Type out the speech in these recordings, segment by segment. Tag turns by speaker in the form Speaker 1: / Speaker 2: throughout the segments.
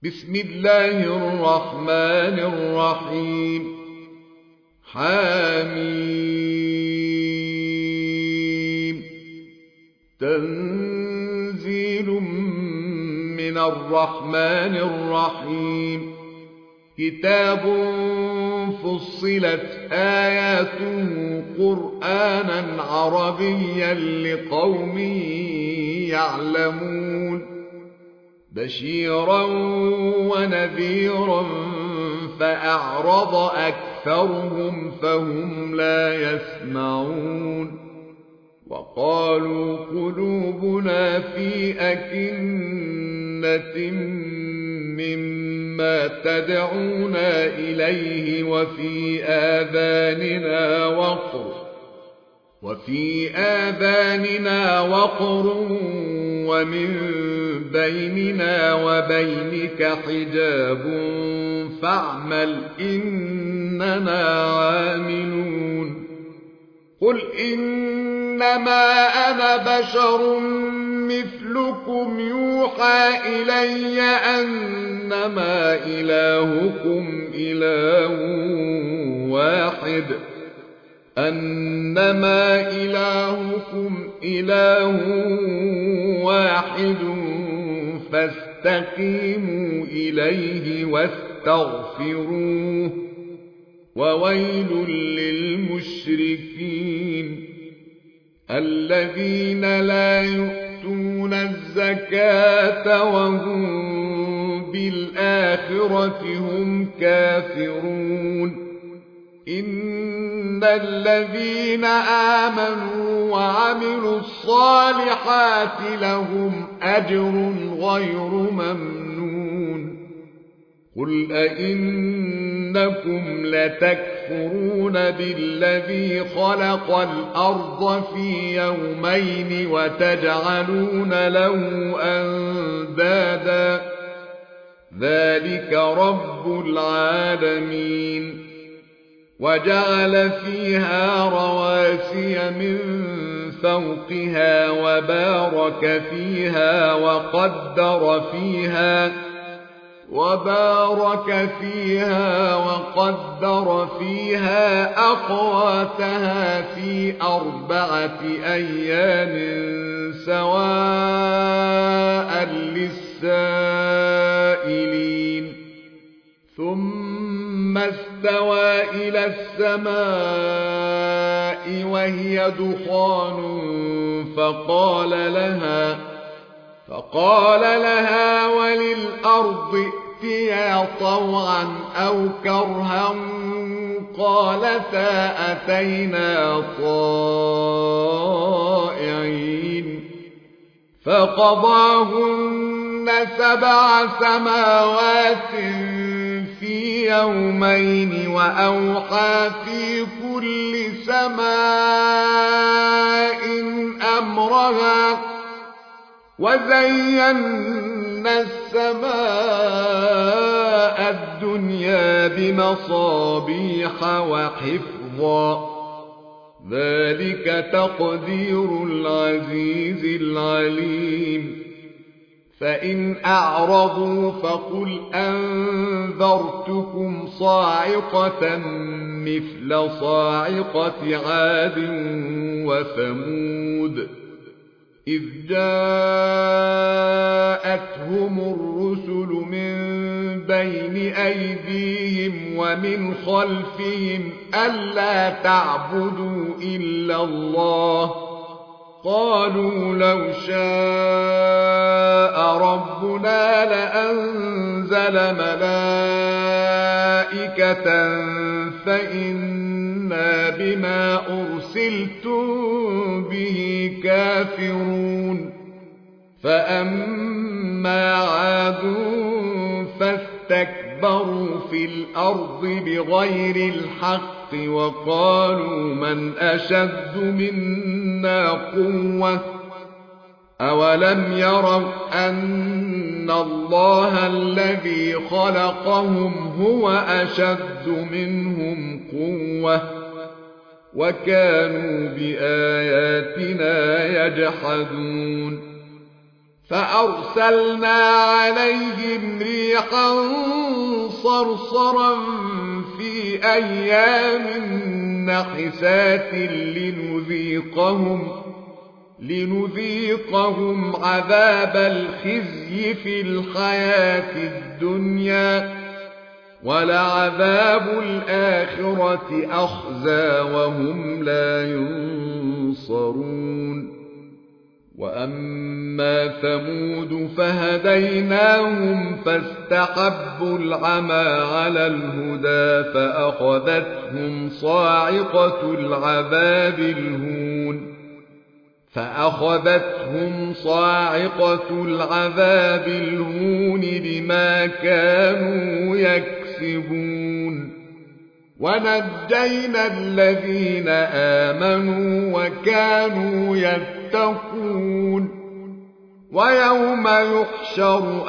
Speaker 1: بسم الله الرحمن الرحيم حميم تنزيل من الرحمن الرحيم كتاب فصلت آياته قرآنا عربيا لقوم يعلمون بشيرا ونذيرا فأعرض أكثرهم فهم لا يسمعون وقالوا قلوبنا في أكنة مما تدعونا إليه وفي آذاننا وقر ومن بيننا وبينك حجاب فاعمل إننا عاملون قل إنما أنا بشر مثلكم يوحى إلي أنما إلهكم إله واحد فاستقيموا إليه واستغفروه وويل للمشركين الذين لا يؤتون الزكاة وهم بالآخرة هم كافرون إن الذين آمنوا وعملوا الصالحات لهم أجر غير ممنون قل أئنكم لتكفرون بالذي خلق الأرض في يومين وتجعلون له أندادا ذلك رب العالمين وجعل فيها رواسي من فوقها وبارك فيها وقدر فيها أقواتها في 4 أيام سواء للسائلين ثم استوى إلى السماء وهي دخان فقال لها وللأرض ائتيا طوعا أو كرها قالتا أتينا طائعين فقضاهن 7 سماوات في يومين وأوحى في كل سماء أمرها وزينا السماء الدنيا بمصابيح وحفظا ذلك تقدير العزيز العليم فإن أعرضوا فقل أنذرتكم صاعقة مثل صاعقة عاد وثمود إذ جاءتهم الرسل من بين أيديهم ومن خلفهم ألا تعبدوا إلا الله قالوا لو شاء ربنا لأنزل ملائكة فإنا بما أرسلتم به كافرون فأما عاد فاستكبروا في الأرض بغير الحق وقالوا من أشد منا قوة أولم يروا أن الله الذي خلقهم هو أشد منهم قوة وكانوا بآياتنا يجحدون فأرسلنا عليهم ريحا ريحا صرصرا في أيام نحسات لنذيقهم عذاب الخزي في الحياة الدنيا ولعذاب الآخرة أخزى وهم لا ينصرون وأما ثمود فهديناهم فاستحبوا العمى على الهدى فأخذتهم صاعقة العذاب الهون بما كانوا يكسبون ونجينا الذين آمنوا وكانوا يتقون ويوم يحشر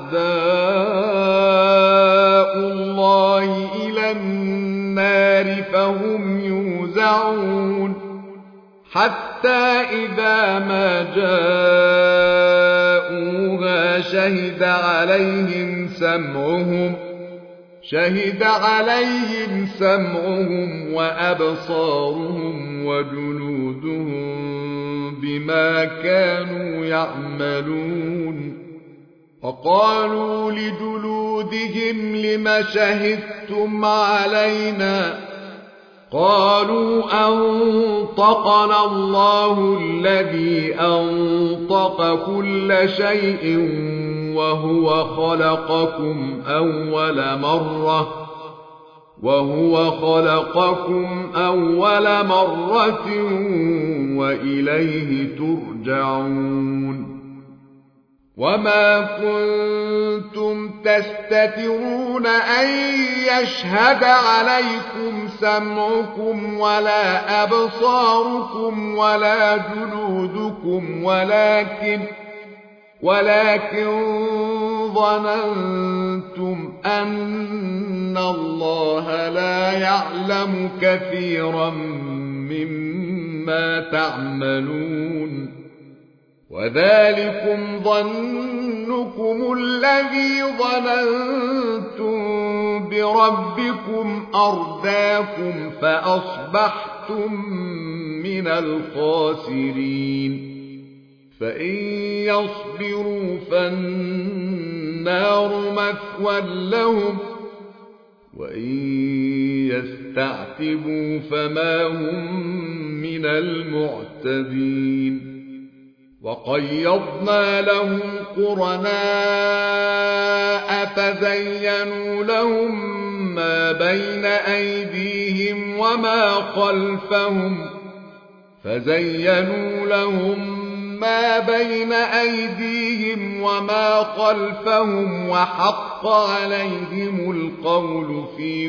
Speaker 1: أعداء الله إلى النار فهم يوزعون حتى إذا ما جاءوها شهد عليهم سمعهم وأبصارهم وجلودهم بما كانوا يعملون وقالوا لجلودهم لم شهدتم علينا قالوا أنطقنا الله الذي أنطق كل شيء وهو خلقكم أول مرة وإليه ترجعون وما كنتم تستترون أن يشهد عليكم سمعكم ولا أبصاركم ولا جلودكم ولكن ظننتم أن الله لا يعلم كثيرا مما تعملون وذلكم ظنكم الذي ظننتم بربكم أرداكم فأصبحتم من الخاسرين فإن يصبروا فالنار مثوى لهم وإن يستعتبوا فما هم من المعتبين وقيضنا لهم قرناء فزينوا لهم ما بين أيديهم وما خلفهم وحق عليهم القول في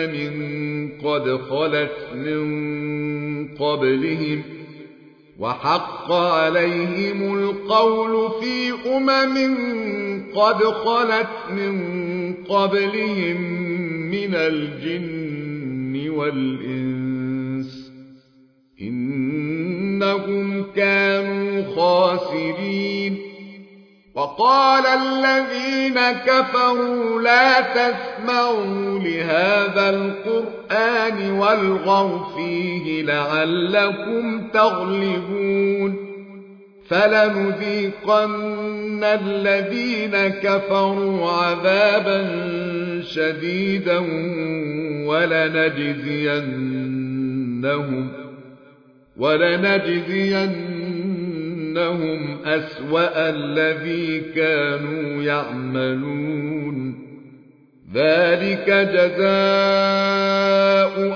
Speaker 1: قد خلت من قبلهم من الجن والإنس إنهم كانوا خاسرين وقال الذين كفروا لا تسمعوا لهذا القرآن والغوا فيه لعلكم تغلبون فلنذيقن الذين كفروا عذابا شديدا ولنجزينهم أسوأ الذي كانوا يعملون ذلك جزاء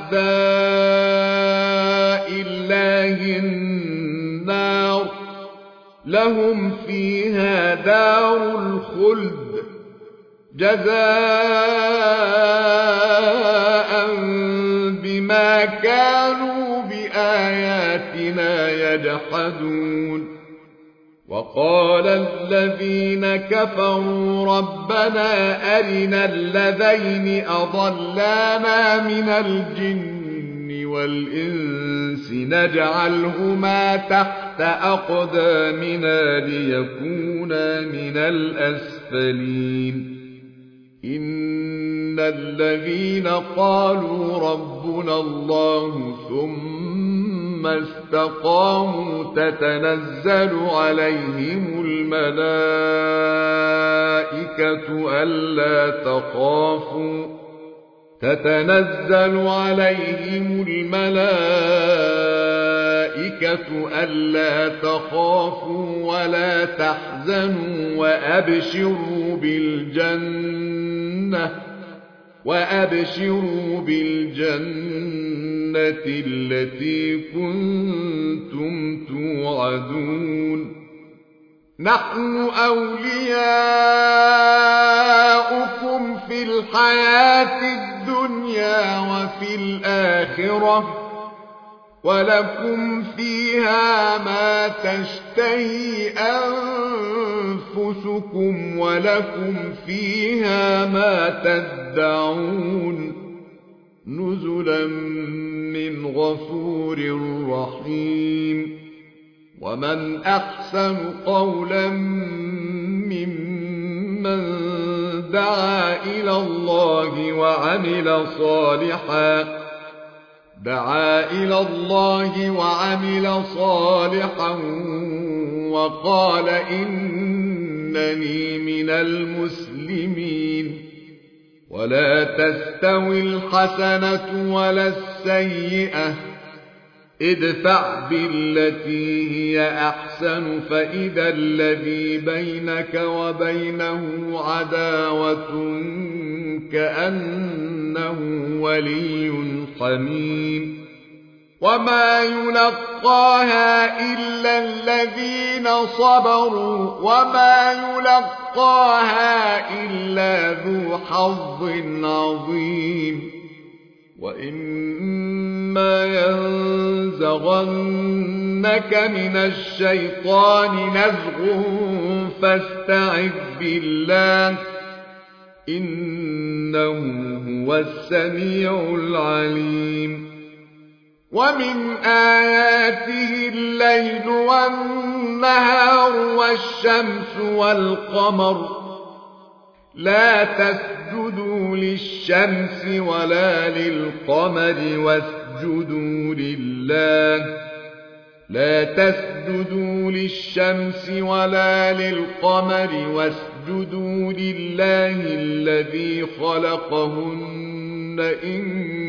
Speaker 1: أعداء الله النار لهم فيها دار الخلد جزاء بما كانوا بآياتنا يجحدون وقال الذين كفروا ربنا أرنا الذين أضلانا من الجن والإنس نجعلهما تحت أقدامنا ليكونا من الأسفلين الذين قالوا ربنا الله ثم استقاموا تتنزل عليهم الملائكة ألا تخافوا ولا تحزنوا وأبشروا بالجنة التي كنتم توعدون نحن أولياؤكم في الحياة الدنيا وفي الآخرة ولكم فيها ما تشتهي أنفسكم ولكم فيها ما تدعون نزلا من غفور رحيم ومن أحسن قولا ممن دعا إلى الله وعمل صالحا وقال إنني من المسلمين ولا تستوي الحسنة ولا السيئة ادفع بالتي هي أحسن فإذا الذي بينك وبينه عداوة كأنه ولي حميم وما يلقاها إلا الذين صبروا وما يلقاها إلا ذو حظ عظيم وإما ينزغنك من الشيطان نزغ فاستعذ بالله إنه هو السميع العليم ومن آياته الليل والنهار والشمس والقمر لا تسجدوا للشمس ولا للقمر واسجدوا لله الذي خلقهن إن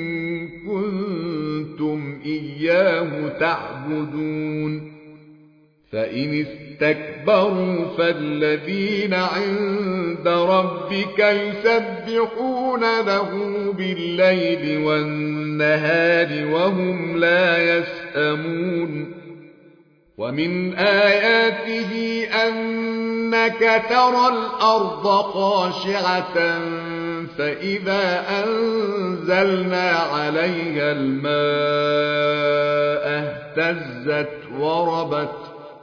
Speaker 1: كنتم إياه تعبدون فإن استكبروا فالذين عند ربك يسبحون له بالليل والنهار وهم لا يسأمون ومن آياته أنك ترى الأرض خاشعة فإذا أنزلنا عليها الماء اهتزت وربت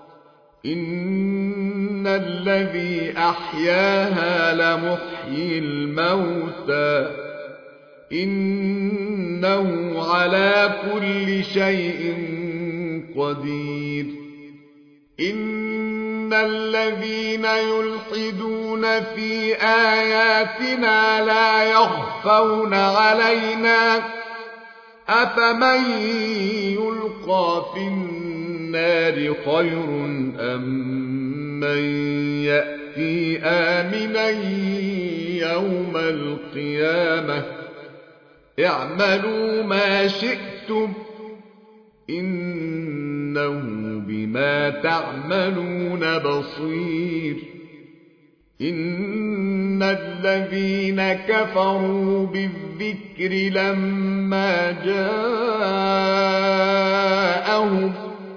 Speaker 1: إن الذي أحياها لمحيي الموتى إنه على كل شيء قدير إن الذين يلحدون في آياتنا لا يخفون علينا أفمن يلقى في النار خير أم من يأتي آمنا يوم القيامة اعملوا ما شئتم إنه بما تعملون بصير إن الذين كفروا بالذكر لما جاءهم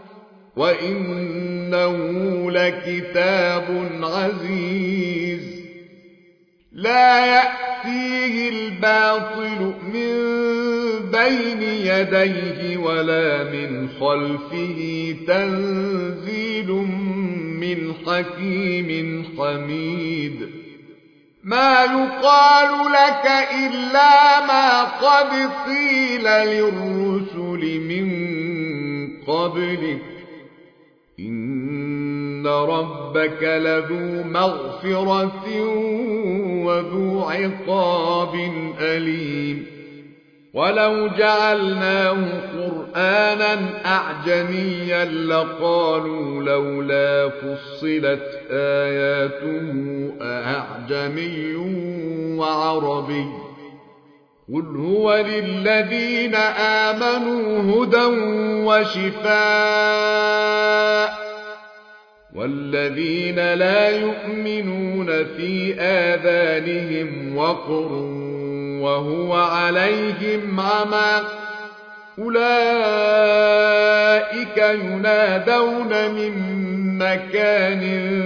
Speaker 1: وإنه لكتاب عزيز لا يأتيه الباطل من بين يديه ولا من خلفه تنزيل من حكيم حميد ما يقال لك إلا ما قد قيل للرسل من قبلك إن ربك لذو مغفرة وذو عقاب أليم ولو جعلناه قرآنا أعجميا لقالوا لولا فصلت آياته أأعجمي وعربي قل هو للذين آمنوا هدى وشفاء والذين لا يؤمنون في آذانهم وقر وهو عليهم عمى أولئك ينادون من مكان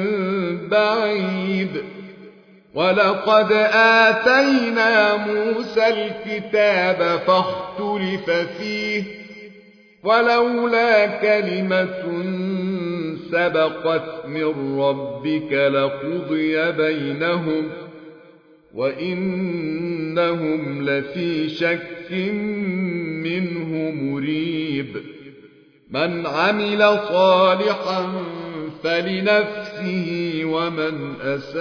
Speaker 1: بعيد ولقد آتينا موسى الكتاب فاختلف فيه ولولا كلمة سبقت من ربك لقضي بينهم وإنهم لفي شك منه مريب من عمل صالحا فلنفسه ومن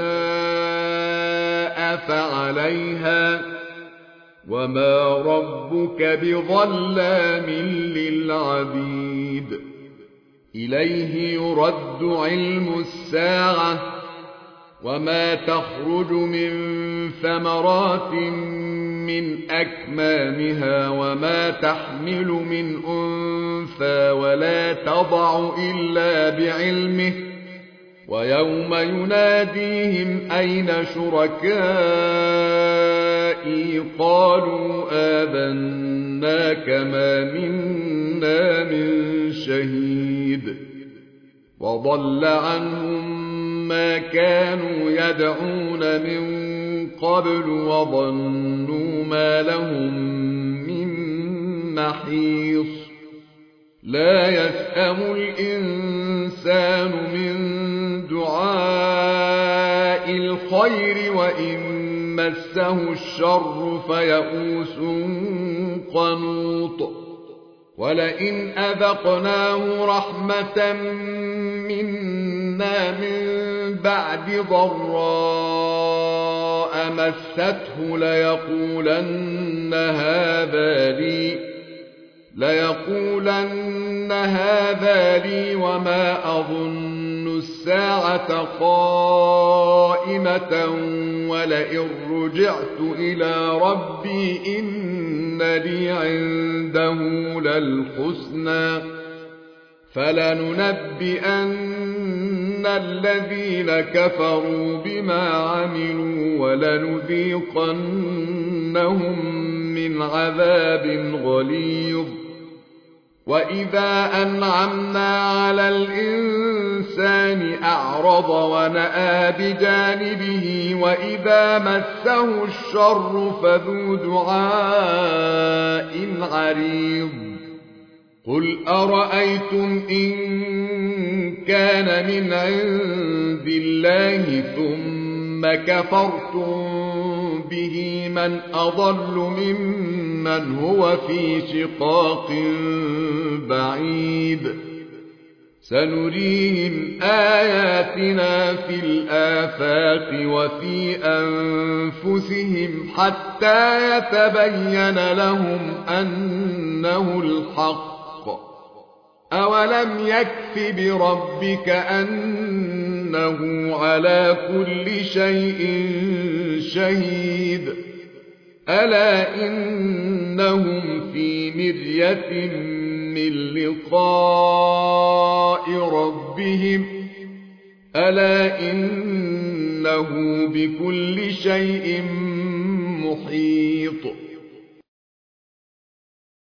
Speaker 1: أساء فعليها وما ربك بظلام للعبيد إليه يرد علم الساعة وما تخرج من ثمرات من أكمامها وما تحمل من أنثى ولا تضع إلا بعلمه ويوم يناديهم أين شركائي قالوا آذناك ما منا من شهيد وضل عنهم ما كانوا يدعون من قبل وظنوا ما لهم من محيص لا يسأم الإنسان من دعاء الخير وإن مسه الشر فيئوس قنوط ولئن أذقناه رحمة منا من بعد ضراء مسته ليقولن هذا لي وما أظن الساعة قائمة ولئن رجعت إلى ربي إن لي عنده للحسنى فلننبئن الذين كفروا بما عملوا ولنذيقنهم من عذاب غليظ وإذا أنعمنا على الإنسان أعرض ونأى بجانبه وإذا مسه الشر فذو دعاء عريض قل أرأيتم إن كان من عند الله ثم كفرتم به من أضل ممن هو في شقاق بعيد سنريهم آياتنا في الآفاق وفي أنفسهم حتى يتبين لهم أنه الحق أولم يكف بربك أنه على كل شيء شهيد ألا إنهم في مرية من لقاء ربهم ألا إنه بكل شيء محيط